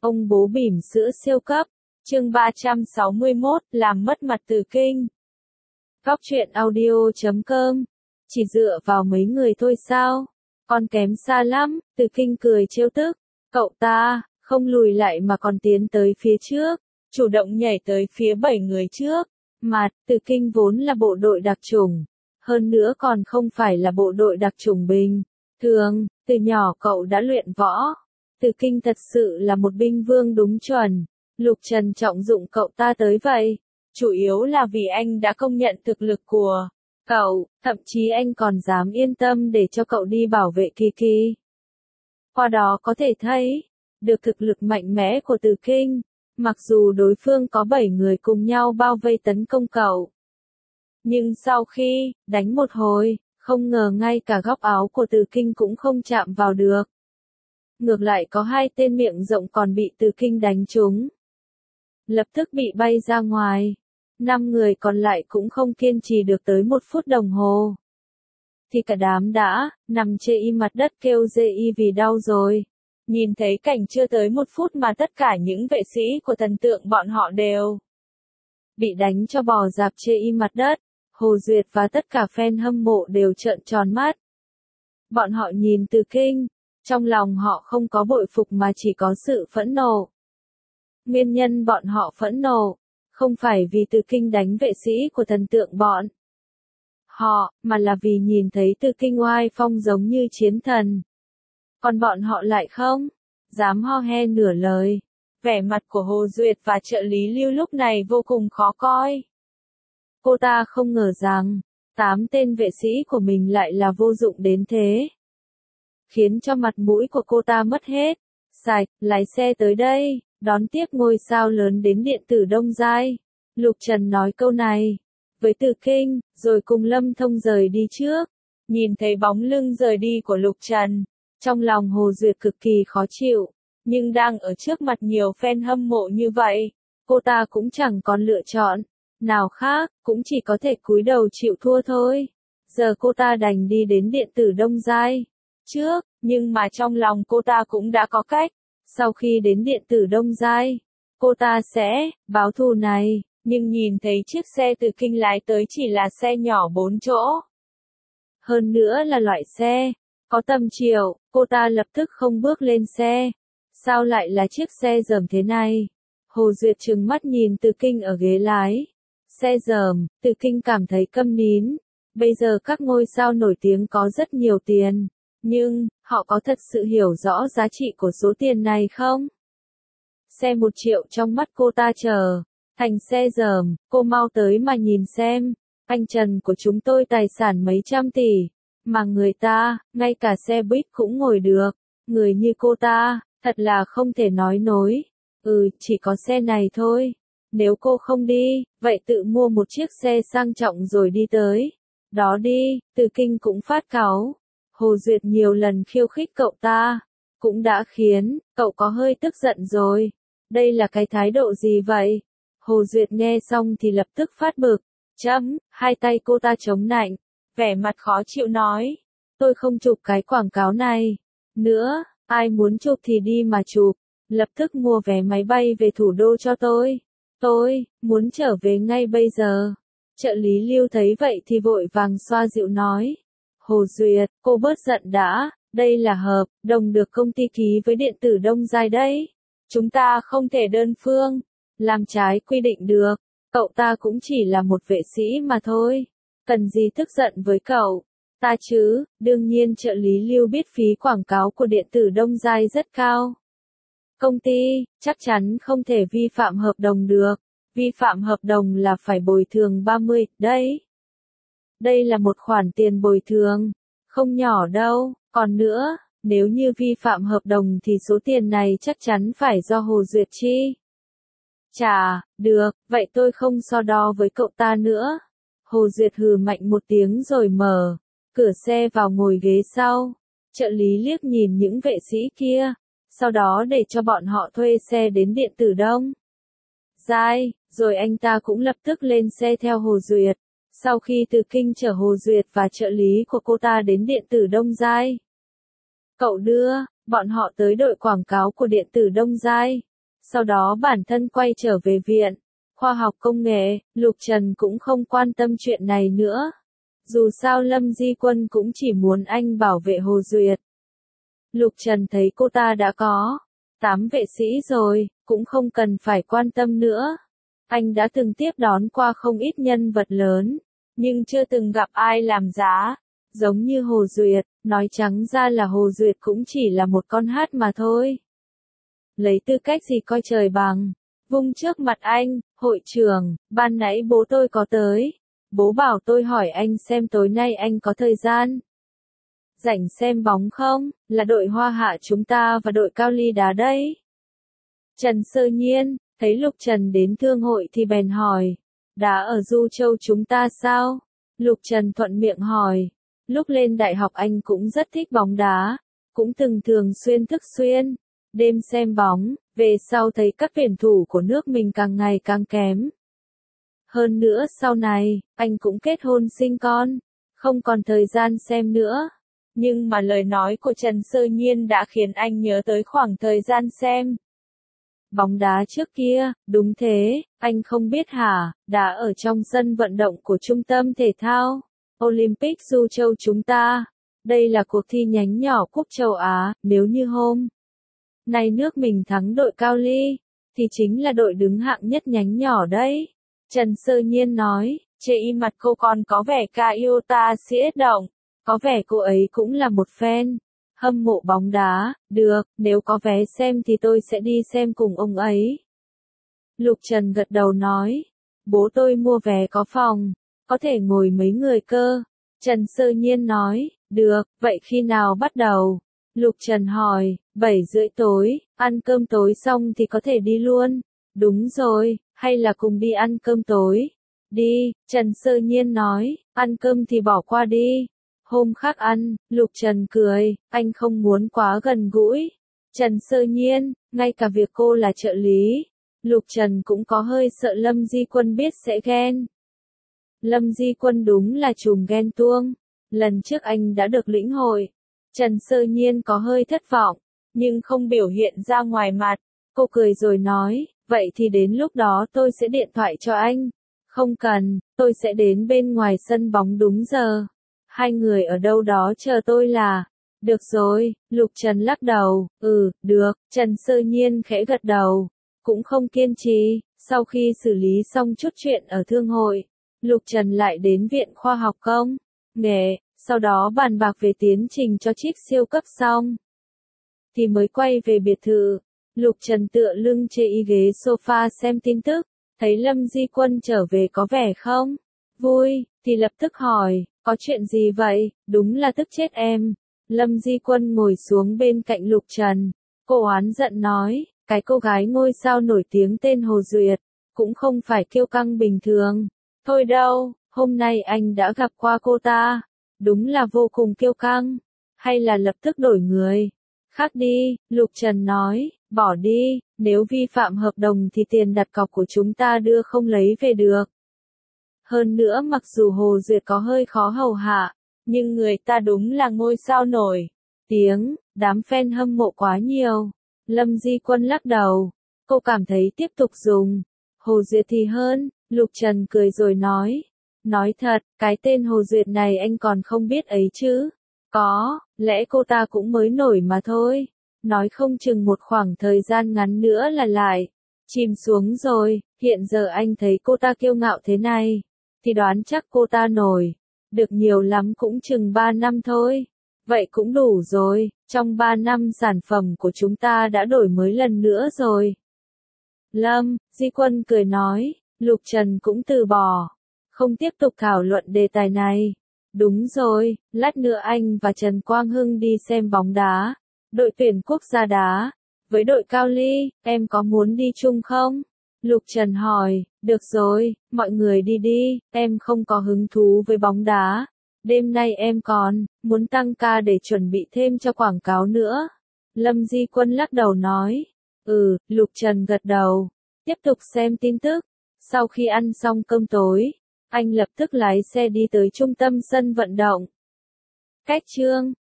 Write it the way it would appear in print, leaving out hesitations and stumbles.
Ông bố bỉm sữa siêu cấp. Chương 361, làm mất mặt Từ Kinh. Góc truyện audio.com. Chỉ dựa vào mấy người thôi sao? Còn kém xa lắm, Từ Kinh cười trêu tức. Cậu ta, không lùi lại mà còn tiến tới phía trước, chủ động nhảy tới phía 7 người trước. Mà, Từ Kinh vốn là bộ đội đặc chủng. Hơn nữa còn không phải là bộ đội đặc chủng bình thường, từ nhỏ cậu đã luyện võ. Từ Kinh thật sự là một binh vương đúng chuẩn. Lục Trần trọng dụng cậu ta tới vậy, chủ yếu là vì anh đã công nhận thực lực của cậu, thậm chí anh còn dám yên tâm để cho cậu đi bảo vệ Kỳ Kỳ. Qua đó có thể thấy được thực lực mạnh mẽ của Từ Kinh, mặc dù đối phương có 7 người cùng nhau bao vây tấn công cậu. Nhưng sau khi đánh một hồi, không ngờ ngay cả góc áo của Từ Kinh cũng không chạm vào được. Ngược lại có 2 tên miệng rộng còn bị Từ Kinh đánh trúng. Lập tức bị bay ra ngoài. 5 người còn lại cũng không kiên trì được tới 1 phút đồng hồ. Thì cả đám đã nằm chê y mặt đất kêu dê y vì đau rồi. Nhìn thấy cảnh chưa tới 1 phút mà tất cả những vệ sĩ của thần tượng bọn họ đều bị đánh cho bò dạp chê y mặt đất. Hồ Duyệt và tất cả fan hâm mộ đều trợn tròn mắt. Bọn họ nhìn Từ Kinh, trong lòng họ không có bội phục mà chỉ có sự phẫn nộ. Nguyên nhân bọn họ phẫn nộ, không phải vì Từ Kinh đánh vệ sĩ của thần tượng bọn họ, mà là vì nhìn thấy Từ Kinh oai phong giống như chiến thần. Còn bọn họ lại không dám ho he nửa lời. Vẻ mặt của Hồ Duyệt và trợ lý Lưu lúc này vô cùng khó coi. Cô ta không ngờ rằng 8 tên vệ sĩ của mình lại là vô dụng đến thế, khiến cho mặt mũi của cô ta mất hết. Sạch, lái xe tới đây, đón tiếp ngôi sao lớn đến điện tử Đông Giai. Lục Trần nói câu này với Từ Kinh, rồi cùng Lâm Thông rời đi trước. Nhìn thấy bóng lưng rời đi của Lục Trần, trong lòng Hồ Duyệt cực kỳ khó chịu, nhưng đang ở trước mặt nhiều fan hâm mộ như vậy, cô ta cũng chẳng còn lựa chọn nào khác, cũng chỉ có thể cúi đầu chịu thua thôi. Giờ cô ta đành đi đến điện tử Đông Giai trước, nhưng mà trong lòng cô ta cũng đã có cách. Sau khi đến điện tử Đông Giai, cô ta sẽ báo thù này, nhưng nhìn thấy chiếc xe Từ Kinh lái tới chỉ là xe nhỏ 4 chỗ. Hơn nữa là loại xe có tầm triệu, cô ta lập tức không bước lên xe. Sao lại là chiếc xe dởm thế này? Hồ Duyệt trừng mắt nhìn Từ Kinh ở ghế lái. Xe dởm, Từ Kinh cảm thấy câm nín. Bây giờ các ngôi sao nổi tiếng có rất nhiều tiền, nhưng họ có thật sự hiểu rõ giá trị của số tiền này không? Xe 1 triệu trong mắt cô ta trở thành xe dởm, cô mau tới mà nhìn xem. Anh Trần của chúng tôi tài sản mấy trăm tỷ, mà người ta, ngay cả xe buýt cũng ngồi được. Người như cô ta, thật là không thể nói nối. Chỉ có xe này thôi. Nếu cô không đi, vậy tự mua một chiếc xe sang trọng rồi đi tới đó đi. Từ Kinh cũng phát cáu. Hồ Duyệt nhiều lần khiêu khích cậu ta, cũng đã khiến cậu có hơi tức giận rồi. Đây là cái thái độ gì vậy? Hồ Duyệt nghe xong thì lập tức phát bực. Hai tay cô ta chống nạnh, vẻ mặt khó chịu nói. Tôi không chụp cái quảng cáo này nữa, ai muốn chụp thì đi mà chụp. Lập tức mua vé máy bay về thủ đô cho tôi. Tôi muốn trở về ngay bây giờ. Trợ lý Lưu thấy vậy thì vội vàng xoa dịu nói. Hồ Duyệt, cô bớt giận đã, đây là hợp đồng được công ty ký với điện tử Đông Giai đấy. Chúng ta không thể đơn phương làm trái quy định được. Cậu ta cũng chỉ là một vệ sĩ mà thôi. Cần gì tức giận với cậu ta chứ? Đương nhiên trợ lý Lưu biết phí quảng cáo của điện tử Đông Giai rất cao. Công ty chắc chắn không thể vi phạm hợp đồng được. Vi phạm hợp đồng là phải bồi thường 30, đấy. Đây là một khoản tiền bồi thường, không nhỏ đâu. Còn nữa, nếu như vi phạm hợp đồng thì số tiền này chắc chắn phải do Hồ Duyệt chi trả. Được, vậy tôi không so đo với cậu ta nữa. Hồ Duyệt hừ mạnh một tiếng rồi mở cửa xe vào ngồi ghế sau. Trợ lý liếc nhìn những vệ sĩ kia, sau đó để cho bọn họ thuê xe đến điện tử Đông Giai, rồi anh ta cũng lập tức lên xe theo Hồ Duyệt. Sau khi Từ Kinh chở Hồ Duyệt và trợ lý của cô ta đến điện tử Đông Giai, cậu đưa bọn họ tới đội quảng cáo của điện tử Đông Giai. Sau đó bản thân quay trở về viện khoa học công nghệ, Lục Trần cũng không quan tâm chuyện này nữa. Dù sao Lâm Di Quân cũng chỉ muốn anh bảo vệ Hồ Duyệt. Lục Trần thấy cô ta đã có 8 vệ sĩ rồi, cũng không cần phải quan tâm nữa. Anh đã từng tiếp đón qua không ít nhân vật lớn, nhưng chưa từng gặp ai làm giá. Giống như Hồ Duyệt, nói trắng ra là Hồ Duyệt cũng chỉ là một con hát mà thôi. Lấy tư cách gì coi trời bằng, vung trước mặt anh, hội trưởng, ban nãy bố tôi có tới. Bố bảo tôi hỏi anh xem tối nay anh có thời gian rảnh xem bóng không, là đội Hoa Hạ chúng ta và đội Cao Ly đá đấy. Trần Sơ Nhiên, thấy Lục Trần đến thương hội thì bèn hỏi, đá ở Du Châu chúng ta sao? Lục Trần thuận miệng hỏi, lúc lên đại học anh cũng rất thích bóng đá, cũng từng thường xuyên thức xuyên, đêm xem bóng, về sau thấy các tuyển thủ của nước mình càng ngày càng kém. Hơn nữa sau này, anh cũng kết hôn sinh con, không còn thời gian xem nữa. Nhưng mà lời nói của Trần Sơ Nhiên đã khiến anh nhớ tới khoảng thời gian xem bóng đá trước kia. Đúng thế, anh không biết hả, đá ở trong sân vận động của trung tâm thể thao Olympic Du Châu chúng ta. Đây là cuộc thi nhánh nhỏ Cúp Châu Á, nếu như hôm nay nước mình thắng đội Cao Ly, thì chính là đội đứng hạng nhất nhánh nhỏ đấy. Trần Sơ Nhiên nói, trên mặt cô còn có vẻ ca yêu ta siết động. Có vẻ cô ấy cũng là một fan hâm mộ bóng đá. Được, nếu có vé xem thì tôi sẽ đi xem cùng ông ấy. Lục Trần gật đầu nói, bố tôi mua vé có phòng, có thể ngồi mấy người cơ. Trần Sơ Nhiên nói, được, vậy khi nào bắt đầu? Lục Trần hỏi, 7:30 tối, ăn cơm tối xong thì có thể đi luôn. Đúng rồi, hay là cùng đi ăn cơm tối? Đi, Trần Sơ Nhiên nói, ăn cơm thì bỏ qua đi. Hôm khác ăn, Lục Trần cười, anh không muốn quá gần gũi. Trần Sơ Nhiên, ngay cả việc cô là trợ lý, Lục Trần cũng có hơi sợ Lâm Di Quân biết sẽ ghen. Lâm Di Quân đúng là trùm ghen tuông. Lần trước anh đã được lĩnh hội. Trần Sơ Nhiên có hơi thất vọng, nhưng không biểu hiện ra ngoài mặt. Cô cười rồi nói, vậy thì đến lúc đó tôi sẽ điện thoại cho anh. Không cần, tôi sẽ đến bên ngoài sân bóng đúng giờ. Hai người ở đâu đó chờ tôi là. Được rồi, Lục Trần lắc đầu, được, Trần Sơ Nhiên khẽ gật đầu. Cũng không kiên trì, sau khi xử lý xong chút chuyện ở thương hội, Lục Trần lại đến viện khoa học công nghệ, sau đó bàn bạc về tiến trình cho chiếc siêu cấp xong. Thì mới quay về biệt thự, Lục Trần tựa lưng trên ghế sofa xem tin tức, thấy Lâm Di Quân trở về có vẻ không vui, thì lập tức hỏi, có chuyện gì vậy, đúng là tức chết em. Lâm Di Quân ngồi xuống bên cạnh Lục Trần, cô oán giận nói, cái cô gái ngôi sao nổi tiếng tên Hồ Duyệt, cũng không phải kiêu căng bình thường. Thôi đâu, hôm nay anh đã gặp qua cô ta, đúng là vô cùng kiêu căng, hay là lập tức đổi người khác đi. Lục Trần nói, bỏ đi, nếu vi phạm hợp đồng thì tiền đặt cọc của chúng ta đưa không lấy về được. Hơn nữa mặc dù Hồ Duyệt có hơi khó hầu hạ, nhưng người ta đúng là ngôi sao nổi tiếng, đám fan hâm mộ quá nhiều. Lâm Di Quân lắc đầu, cô cảm thấy tiếp tục dùng Hồ Duyệt thì hơn. Lục Trần cười rồi nói thật, cái tên Hồ Duyệt này anh còn không biết ấy chứ. Có, lẽ cô ta cũng mới nổi mà thôi. Nói không chừng một khoảng thời gian ngắn nữa là lại chìm xuống rồi. Hiện giờ anh thấy cô ta kiêu ngạo thế này, thì đoán chắc cô ta nổi được nhiều lắm cũng chừng 3 năm thôi. Vậy cũng đủ rồi, trong 3 năm sản phẩm của chúng ta đã đổi mới lần nữa rồi. Lâm Di Quân cười nói, Lục Trần cũng từ bỏ, không tiếp tục thảo luận đề tài này. Đúng rồi, lát nữa anh và Trần Quang Hưng đi xem bóng đá, đội tuyển quốc gia đá với đội Cao Ly, em có muốn đi chung không? Lục Trần hỏi, được rồi, mọi người đi đi, em không có hứng thú với bóng đá. Đêm nay em còn muốn tăng ca để chuẩn bị thêm cho quảng cáo nữa. Lâm Di Quân lắc đầu nói, Lục Trần gật đầu, tiếp tục xem tin tức. Sau khi ăn xong cơm tối, anh lập tức lái xe đi tới trung tâm sân vận động. Cách chương